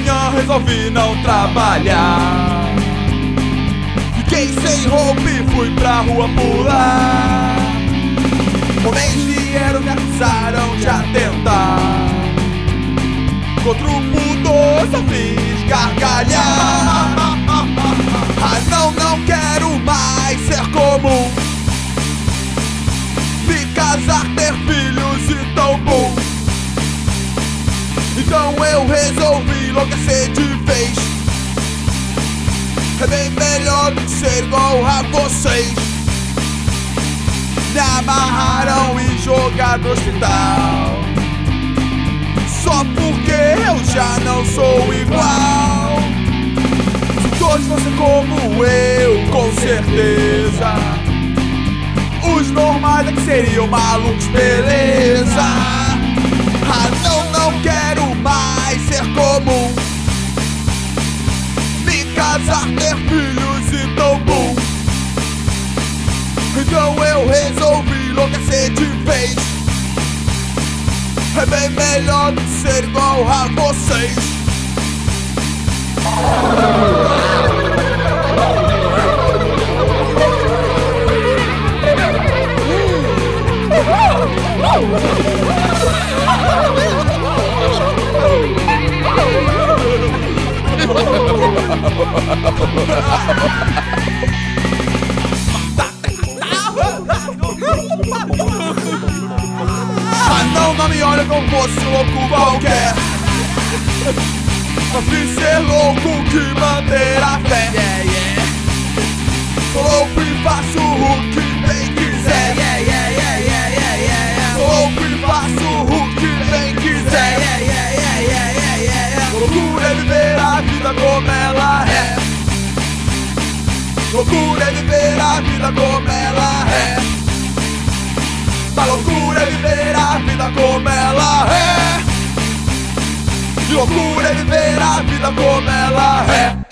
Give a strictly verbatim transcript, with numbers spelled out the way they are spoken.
manhã resolvi não trabalhar. Fiquei sem roupa e fui pra rua pular. Homens vieram me acusaram de atentar. Contra o pudor só fiz gargalhar. Ah não, não quero mais ser comum. Me casar, ter filhos e tão bom. Então eu resolvi enlouquecer de vez. É bem melhor do que ser igual a vocês. Me amarraram e jogaram no hospital. Só porque eu já não sou igual. Se todos fossem como eu, com certeza os normais é que seriam malucos, beleza. Ah não, não quero mais ser comum. Me casar, ter filhos e tão bom. Então eu resolvi enlouquecer de vez. É bem melhor do que ser igual a vocês. Ah não, não me olha como fosse um louco qualquer. Só fiz ser louco que manter a fé. Yeah, yeah. Sou louco e faço o que bem quiser. Yeah, yeah, yeah, yeah, yeah, yeah. Sou louco e faço o que bem quiser. Yeah, yeah, yeah, yeah, yeah, yeah, yeah. Loucura é viver a vida como ela é. Loucura é viver a vida como ela é. A loucura é viver a vida como ela é. E loucura é viver a vida como ela é.